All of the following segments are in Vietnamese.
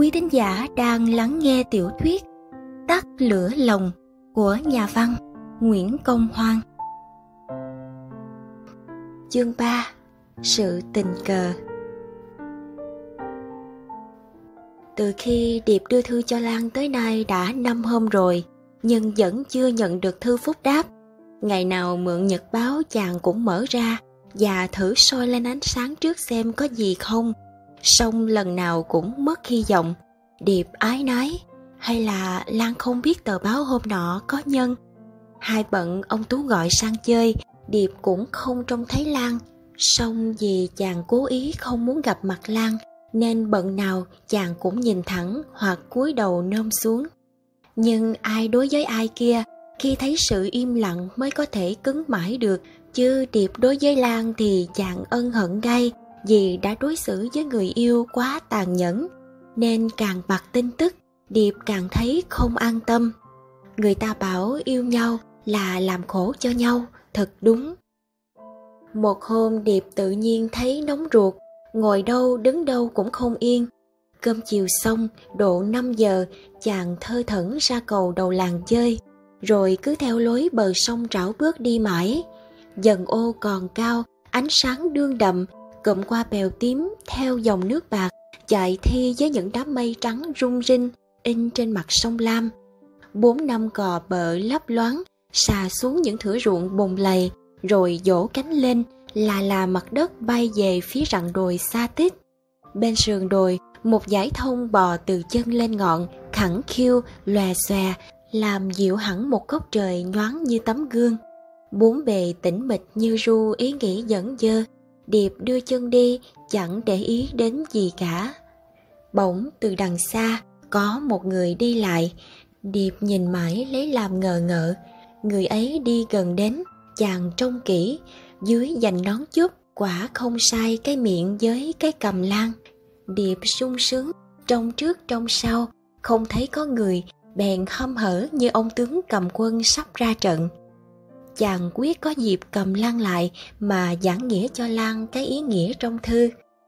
quý thính giả đang lắng nghe tiểu thuyết Tắt lửa lòng của nhà văn Nguyễn Công Hoan. Chương 3. Sự tình cờ. Từ khi Điệp đưa thư cho Lan tới nay đã 5 hôm rồi, nhưng vẫn chưa nhận được thư phúc đáp. Ngày nào mượn nhật báo chàng cũng mở ra và thử soi lên ánh sáng trước xem có gì không, song lần nào cũng mất hy vọng. Điệp ái náy, hay là Lan không biết tờ báo hôm nọ có nhân. Hai bận ông Tú gọi sang chơi, Điệp cũng không trông thấy Lan. Song vì chàng cố ý không muốn gặp mặt Lan, nên bận nào chàng cũng nhìn thẳng hoặc cúi đầu nôm xuống. Nhưng ai đối với ai kia, khi thấy sự im lặng mới có thể cứng mãi được. Chứ Điệp đối với Lan thì chàng ân hận gay, vì đã đối xử với người yêu quá tàn nhẫn. Nên càng bặt tin tức, Điệp càng thấy không an tâm. Người ta bảo yêu nhau là làm khổ cho nhau, thật đúng. Một hôm Điệp tự nhiên thấy nóng ruột, ngồi đâu đứng đâu cũng không yên. Cơm chiều xong, độ 5 giờ, chàng thơ thẩn ra cầu đầu làng chơi, rồi cứ theo lối bờ sông rảo bước đi mãi. Dần ô còn cao, ánh sáng đương đậm, cụm qua bèo tím theo dòng nước bạc, chạy thi với những đám mây trắng rung rinh in trên mặt sông Lam. 4 năm cò bợ lấp loáng xà xuống những thửa ruộng bùn lầy, rồi vỗ cánh lên là mặt đất bay về phía rặng đồi xa tít. Bên sườn đồi, một dải thông bò từ chân lên ngọn, khẳng khiu lòe xòe, làm dịu hẳn một góc trời nhoáng như tấm gương. Bốn bề tĩnh mịch như ru ý nghĩ dẫn dơ. Điệp đưa chân đi, chẳng để ý đến gì cả. Bỗng từ đằng xa có một người đi lại. Điệp nhìn mãi lấy làm ngờ ngợ. Người ấy đi gần đến, chàng trông kỹ, dưới dành nón chút, quả không sai cái miệng với cái cằm Lan. Điệp sung sướng, trông trước trông sau, không thấy có người, bèn hăm hở như ông tướng cầm quân sắp ra trận. Chàng quyết có dịp cầm Lan lại mà giảng nghĩa cho Lan cái ý nghĩa trong thư.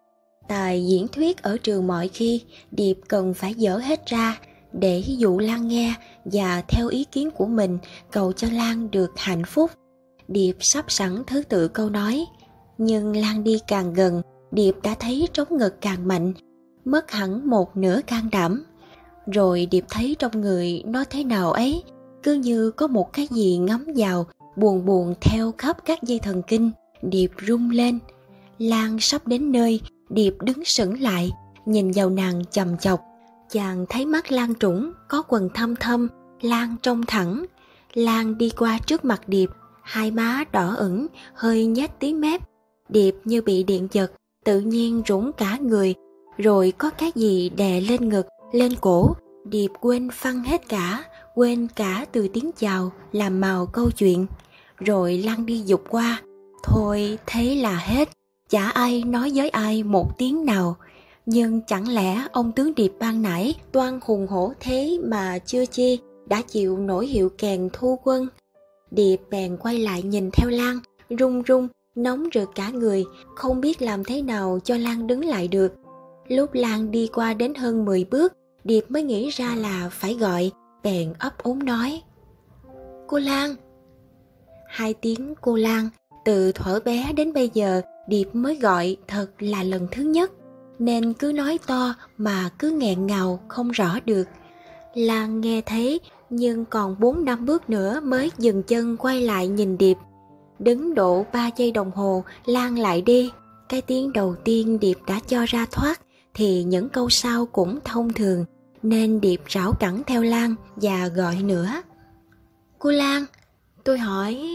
Tài diễn thuyết ở trường mọi khi, Điệp cần phải dở hết ra để dụ Lan nghe và theo ý kiến của mình cầu cho Lan được hạnh phúc. Điệp sắp sẵn thứ tự câu nói, nhưng Lan đi càng gần, Điệp đã thấy trống ngực càng mạnh, mất hẳn một nửa can đảm. Rồi Điệp thấy trong người nó thế nào ấy, cứ như có một cái gì ngấm vào, buồn buồn theo khắp các dây thần kinh. Điệp rung lên. Lan sắp đến nơi, Điệp đứng sững lại, nhìn vào nàng chằm chọc. Chàng thấy mắt Lan trũng, có quầng thâm thâm, Lan trông thẳng. Lan đi qua trước mặt Điệp, hai má đỏ ửng, hơi nhếch tí mép. Điệp như bị điện giật, tự nhiên rủng cả người, rồi có cái gì đè lên ngực, lên cổ. Điệp quên phăng hết cả, quên cả từ tiếng chào làm màu câu chuyện. Rồi Lan đi dục qua. Thôi thế là hết, chả ai nói với ai một tiếng nào. Nhưng chẳng lẽ ông tướng Điệp ban nãy toan hùng hổ thế mà chưa chi đã chịu nổi hiệu kèn thu quân. Điệp bèn quay lại nhìn theo Lan, run run, nóng rực cả người, không biết làm thế nào cho Lan đứng lại được. Lúc Lan đi qua đến hơn 10 bước, Điệp mới nghĩ ra là phải gọi, bèn ấp úng nói: "Cô Lan." 2 tiếng cô Lan, từ thuở bé đến bây giờ Điệp mới gọi thật là lần thứ nhất, nên cứ nói to mà cứ nghẹn ngào không rõ được. Lan nghe thấy, nhưng còn 4-5 bước nữa mới dừng chân quay lại nhìn Điệp. Đứng độ 3 giây đồng hồ, Lan lại đi. Cái tiếng đầu tiên Điệp đã cho ra thoát, thì những câu sau cũng thông thường, nên Điệp rảo cẳng theo Lan và gọi nữa: "Cô Lan, tôi hỏi."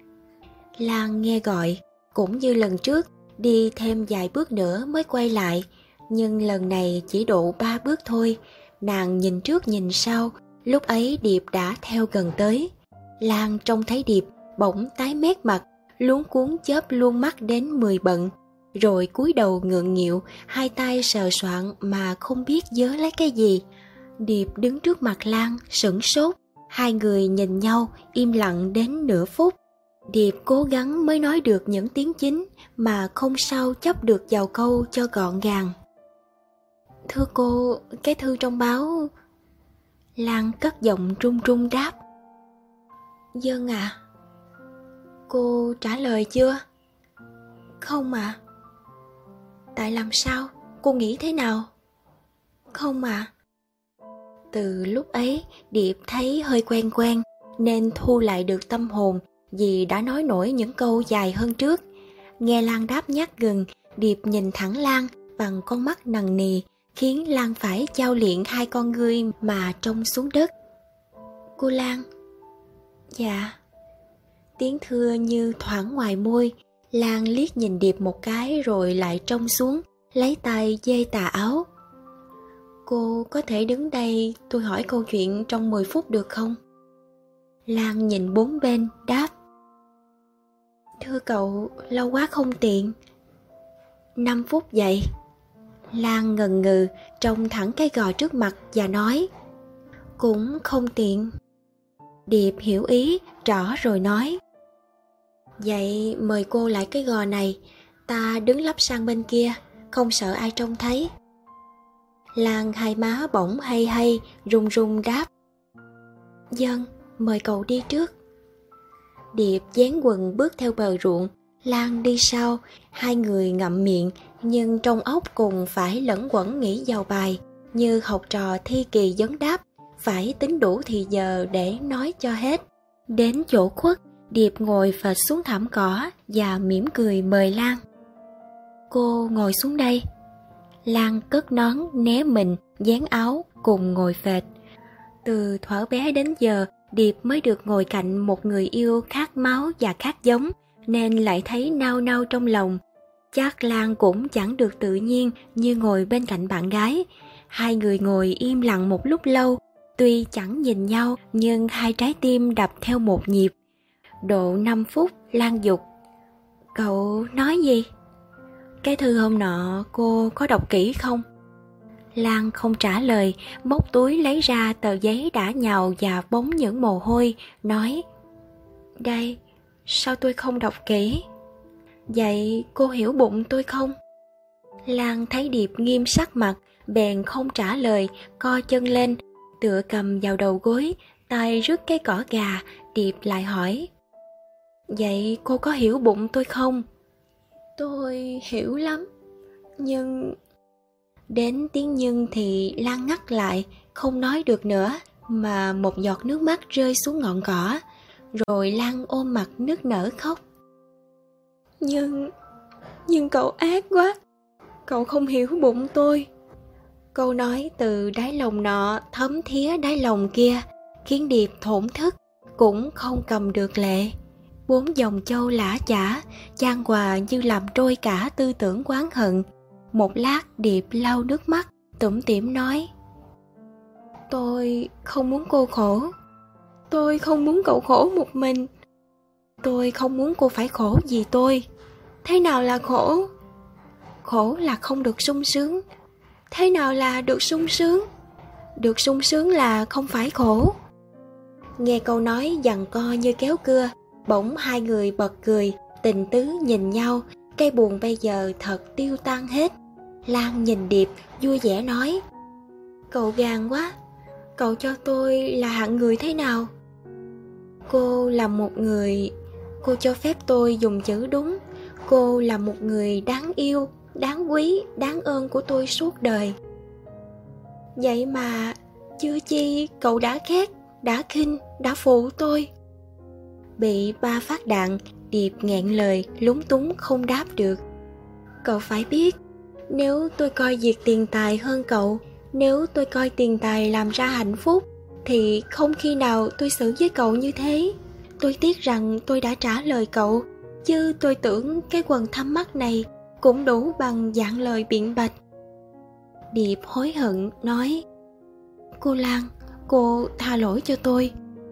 Lan nghe gọi, cũng như lần trước, đi thêm vài bước nữa mới quay lại, nhưng lần này chỉ độ 3 bước thôi. Nàng nhìn trước nhìn sau, lúc ấy Điệp đã theo gần tới. Lan trông thấy Điệp, bỗng tái mét mặt, luống cuống chớp luôn mắt đến 10 bận, rồi cúi đầu ngượng nghịu, hai tay sờ soạng mà không biết vớ lấy cái gì. Điệp đứng trước mặt Lan, sửng sốt. Hai người nhìn nhau, im lặng đến nửa phút. Điệp cố gắng mới nói được những tiếng chính, mà không sao chấp được vào câu cho gọn gàng. Thưa cô, cái thư trong báo... Lan cất giọng run run đáp. Vâng ạ. Cô trả lời chưa? Không ạ. Tại làm sao? Cô nghĩ thế nào? Không ạ. Từ lúc ấy, Điệp thấy hơi quen quen, nên thu lại được tâm hồn vì đã nói nổi những câu dài hơn trước. Nghe Lan đáp nhát gừng, Điệp nhìn thẳng Lan bằng con mắt nằng nì, khiến Lan phải chao liệng hai con ngươi mà trông xuống đất. Cô Lan. Dạ. Tiếng thưa như thoảng ngoài môi. Lan liếc nhìn Điệp một cái rồi lại trông xuống, lấy tay dây tà áo. Cô có thể đứng đây tôi hỏi câu chuyện trong 10 phút được không? Lan nhìn bốn bên, đáp. Thưa cậu, lâu quá không tiện. 5 phút vậy. Lan ngần ngừ, trông thẳng cái gò trước mặt và nói. Cũng không tiện. Điệp hiểu ý, rõ rồi nói. Vậy mời cô lại cái gò này, ta đứng lắp sang bên kia, không sợ ai trông thấy. Lan hai má bỗng hay hay, run run đáp. Vâng, mời cậu đi trước. Điệp dán quần bước theo bờ ruộng, Lan đi sau, hai người ngậm miệng, nhưng trong óc cùng phải lẫn quẩn nghĩ vào bài, như học trò thi kỳ vấn đáp, phải tính đủ thì giờ để nói cho hết. Đến chỗ khuất, Điệp ngồi phệt xuống thảm cỏ và mỉm cười mời Lan. Cô ngồi xuống đây. Lan cất nón né mình, dán áo cùng ngồi phệt. Từ thuở bé đến giờ, Điệp mới được ngồi cạnh một người yêu khác máu và khác giống, nên lại thấy nao nao trong lòng. Chắc Lan cũng chẳng được tự nhiên như ngồi bên cạnh bạn gái. Hai người ngồi im lặng một lúc lâu, tuy chẳng nhìn nhau nhưng hai trái tim đập theo một nhịp. Độ 5 phút, Lan dục. Cậu nói gì? Cái thư hôm nọ cô có đọc kỹ không? Lan không trả lời, móc túi lấy ra tờ giấy đã nhàu và bóng những mồ hôi, nói. Đây, sao tôi không đọc kỹ? Vậy cô hiểu bụng tôi không? Lan thấy Điệp nghiêm sắc mặt, bèn không trả lời, co chân lên, tựa cầm vào đầu gối, tay rứt cái cỏ gà. Điệp lại hỏi. Vậy cô có hiểu bụng tôi không? Tôi hiểu lắm, nhưng... Đến tiếng nhưng thì Lan ngắt lại, không nói được nữa, mà một giọt nước mắt rơi xuống ngọn cỏ, rồi Lan ôm mặt nức nở khóc. Nhưng cậu ác quá, cậu không hiểu bụng tôi. Câu nói từ đáy lòng nọ thấm thía đáy lòng kia, khiến Điệp thổn thức, cũng không cầm được lệ. 4 dòng châu lã chả, chan hòa như làm trôi cả tư tưởng oán hận. Một lát Điệp lau nước mắt, tủm tỉm nói. Tôi không muốn cô khổ. Tôi không muốn cậu khổ một mình. Tôi không muốn cô phải khổ vì tôi. Thế nào là khổ? Khổ là không được sung sướng. Thế nào là được sung sướng? Được sung sướng là không phải khổ. Nghe câu nói giằng co như kéo cưa, bỗng hai người bật cười, tình tứ nhìn nhau, cái buồn bây giờ thật tiêu tan hết. Lan nhìn Điệp vui vẻ nói. Cậu gàn quá, cậu cho tôi là hạng người thế nào? Cô là một người... Cô cho phép tôi dùng chữ đúng. Cô là một người đáng yêu, đáng quý, đáng ơn của tôi suốt đời. Vậy mà chưa chi cậu đã ghét, đã khinh, đã phụ tôi. Bị 3 phát đạn, Điệp nghẹn lời, lúng túng không đáp được. Cậu phải biết, nếu tôi coi việc tiền tài hơn cậu, nếu tôi coi tiền tài làm ra hạnh phúc, thì không khi nào tôi xử với cậu như thế. Tôi tiếc rằng tôi đã trả lời cậu, chứ tôi tưởng cái quần thâm mắt này cũng đủ bằng dạng lời biện bạch. Điệp hối hận nói. Cô Lan, cô tha lỗi cho tôi.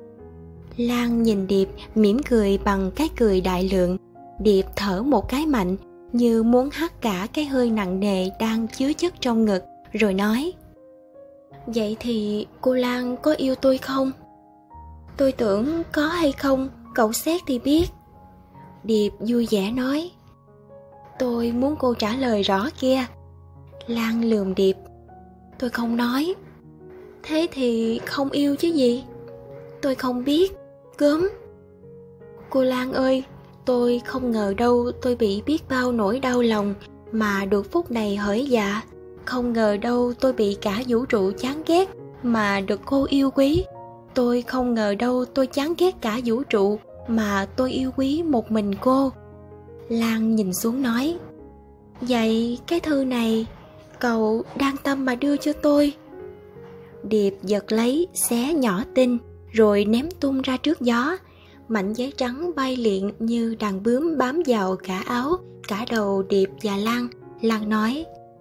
Lan nhìn Điệp mỉm cười bằng cái cười đại lượng. Điệp thở một cái mạnh, như muốn hắt cả cái hơi nặng nề đang chứa chất trong ngực, rồi nói. Vậy thì cô Lan có yêu tôi không? Tôi tưởng có hay không, cậu xét thì biết. Điệp vui vẻ nói. Tôi muốn cô trả lời rõ kia. Lan lườm Điệp. Tôi không nói. Thế thì không yêu chứ gì? Tôi không biết. Gớm. Cô Lan ơi, tôi không ngờ đâu tôi bị biết bao nỗi đau lòng mà được phút này hởi dạ. Không ngờ đâu tôi bị cả vũ trụ chán ghét mà được cô yêu quý. Tôi không ngờ đâu tôi chán ghét cả vũ trụ mà tôi yêu quý một mình cô. Lan nhìn xuống nói, vậy cái thư này cậu đang tâm mà đưa cho tôi. Điệp giật lấy, xé nhỏ tinh rồi ném tung ra trước gió. Mảnh giấy trắng bay liệng như đàn bướm bám vào cả áo, cả đầu Điệp và Lan. Lan nói,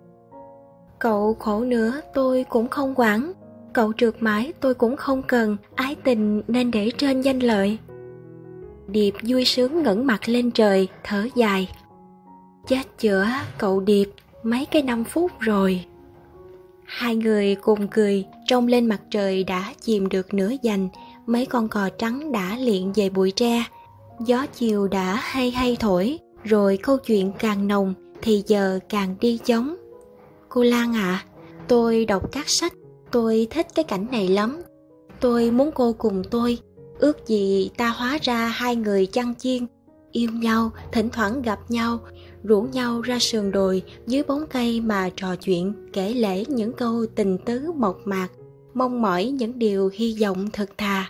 cậu khổ nữa tôi cũng không quản, cậu trượt mãi tôi cũng không cần, ái tình nên để trên danh lợi. Điệp vui sướng ngẩng mặt lên trời, thở dài. Chết chữa cậu Điệp, mấy cái 5 phút rồi. Hai người cùng cười, trông lên mặt trời đã chìm được nửa dành, mấy con cò trắng đã liệng về bụi tre. Gió chiều đã hay hay thổi, rồi câu chuyện càng nồng thì giờ càng đi chóng. Cô Lan ạ, tôi đọc các sách, tôi thích cái cảnh này lắm. Tôi muốn cô cùng tôi, ước gì ta hóa ra hai người chăn chiên, yêu nhau, thỉnh thoảng gặp nhau, rủ nhau ra sườn đồi dưới bóng cây mà trò chuyện, kể lể những câu tình tứ mộc mạc, mong mỏi những điều hy vọng thật thà.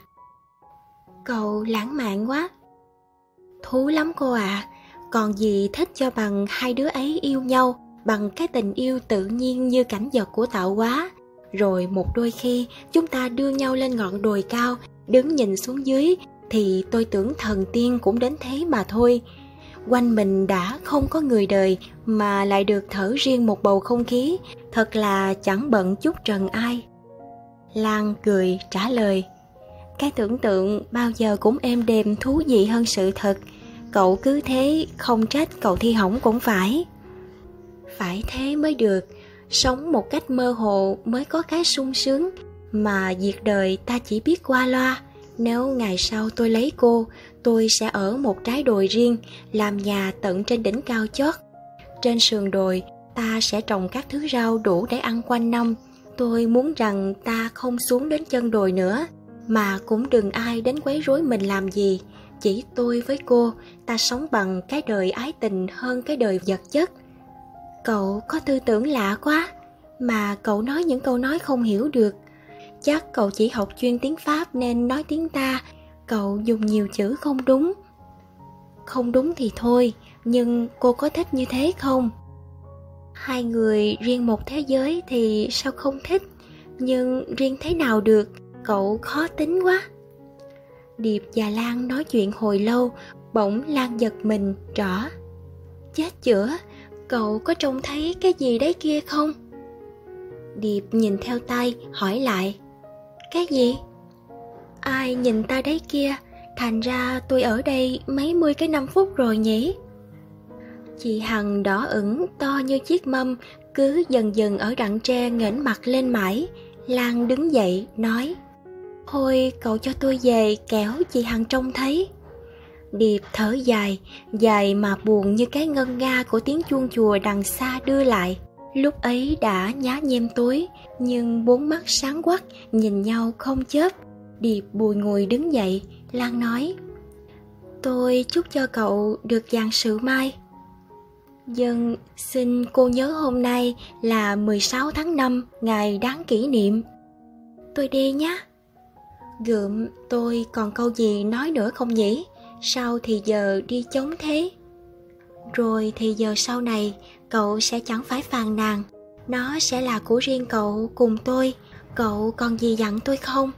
Cậu lãng mạn quá. Thú lắm cô ạ, còn gì thích cho bằng hai đứa ấy yêu nhau bằng cái tình yêu tự nhiên như cảnh vật của tạo hóa. Rồi một đôi khi chúng ta đưa nhau lên ngọn đồi cao, đứng nhìn xuống dưới thì tôi tưởng thần tiên cũng đến thế mà thôi. Quanh mình đã không có người đời mà lại được thở riêng một bầu không khí, thật là chẳng bận chút trần ai. Lan cười trả lời, cái tưởng tượng bao giờ cũng êm đềm thú vị hơn sự thật. Cậu cứ thế, không trách cậu thi hỏng cũng phải. Phải thế mới được, sống một cách mơ hồ mới có cái sung sướng, mà việc đời ta chỉ biết qua loa. Nếu ngày sau tôi lấy cô, tôi sẽ ở một trái đồi riêng, làm nhà tận trên đỉnh cao chót. Trên sườn đồi, ta sẽ trồng các thứ rau đủ để ăn quanh năm. Tôi muốn rằng ta không xuống đến chân đồi nữa, mà cũng đừng ai đến quấy rối mình làm gì. Chỉ tôi với cô, ta sống bằng cái đời ái tình hơn cái đời vật chất. Cậu có tư tưởng lạ quá, mà cậu nói những câu nói không hiểu được. Chắc cậu chỉ học chuyên tiếng Pháp nên nói tiếng ta, cậu dùng nhiều chữ không đúng. Không đúng thì thôi, nhưng cô có thích như thế không? Hai người riêng một thế giới thì sao không thích, nhưng riêng thế nào được, cậu khó tính quá. Điệp và Lan nói chuyện hồi lâu, bỗng Lan giật mình rõ. Chết chữa, cậu có trông thấy cái gì đấy kia không? Điệp nhìn theo tay, hỏi lại. Cái gì? Ai nhìn ta đấy kia, thành ra tôi ở đây mấy mươi cái 5 phút rồi nhỉ? Chị Hằng đỏ ửng to như chiếc mâm, cứ dần dần ở đặng tre nghển mặt lên mãi. Lan đứng dậy nói, thôi cậu cho tôi về kẻo chị Hằng trông thấy. Điệp thở dài, dài mà buồn như cái ngân nga của tiếng chuông chùa đằng xa đưa lại. Lúc ấy đã nhá nhem tối, nhưng bốn mắt sáng quắc nhìn nhau không chớp. Điệp bùi ngùi đứng dậy. Lan nói, tôi chúc cho cậu được vạn sự mai. Dân xin cô nhớ hôm nay là 16 tháng 5, ngày đáng kỷ niệm. Tôi đi nhé. Gượm, tôi còn câu gì nói nữa không nhỉ? Sao thì giờ đi chống thế? Rồi thì giờ sau này cậu sẽ chẳng phải phàn nàn, nó sẽ là của riêng cậu cùng tôi. Cậu còn gì dặn tôi không?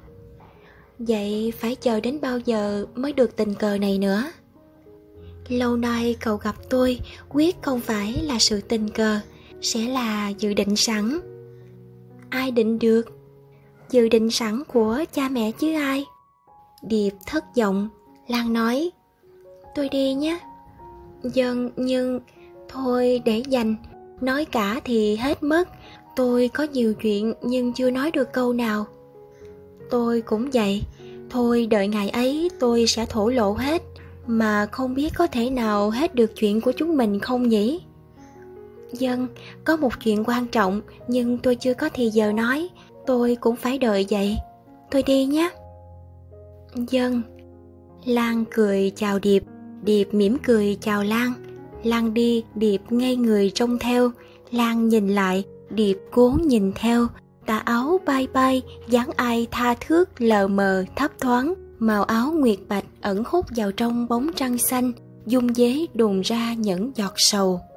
Vậy phải chờ đến bao giờ mới được tình cờ này nữa? Lâu nay cậu gặp tôi quyết không phải là sự tình cờ, sẽ là dự định sẵn. Ai định được? Dự định sẵn của cha mẹ chứ ai? Điệp thất vọng. Lan nói, tôi đi nhé. Dân, nhưng thôi để dành, nói cả thì hết mất. Tôi có nhiều chuyện nhưng chưa nói được câu nào. Tôi cũng vậy, thôi đợi ngày ấy tôi sẽ thổ lộ hết, mà không biết có thể nào hết được chuyện của chúng mình không nhỉ? Dân, có một chuyện quan trọng nhưng tôi chưa có thì giờ nói, tôi cũng phải đợi vậy. Tôi đi nhé. Dân. Lan cười chào Điệp, Điệp mỉm cười chào Lan. Lan đi, Điệp ngây người trông theo. Lan nhìn lại, Điệp cố nhìn theo. Tà áo bay bay, dáng ai tha thước lờ mờ thấp thoáng. Màu áo nguyệt bạch ẩn hút vào trong bóng trăng xanh, dung dế đùn ra những giọt sầu.